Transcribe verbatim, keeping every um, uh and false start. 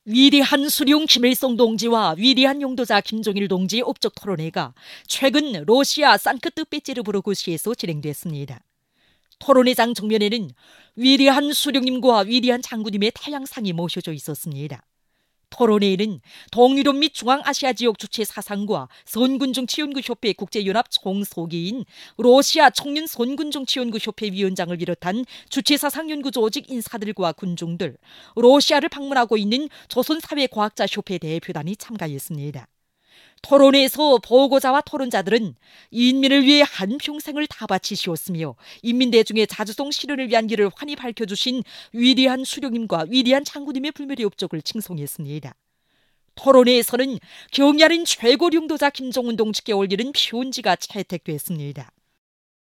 위대한 수룡 김일성 동지와 위대한 용도자 김종일 동지의 업적 토론회가 최근 러시아 상크트페테르부르크시에서 진행됐습니다. 토론회장 정면에는 위대한 수령님과 위대한 장군님의 태양상이 모셔져 있었습니다. 토론회에는 동유럽 및 중앙아시아 지역 주체 사상과 선군정치연구협회 국제연합 총소기인 러시아 청년 선군정치연구협회 위원장을 비롯한 주체 사상 연구 조직 인사들과 군중들, 러시아를 방문하고 있는 조선사회과학자협회 대표단이 참가했습니다. 토론회에서 보고자와 토론자들은 인민을 위해 한평생을 다 바치시었으며 인민대중의 자주성 실현을 위한 길을 환히 밝혀주신 위대한 수령님과 위대한 장군님의 불멸의 업적을 칭송했습니다. 토론회에서는 경야린 최고 용도자 김정은 동지께 올리는 표언지가 채택됐습니다.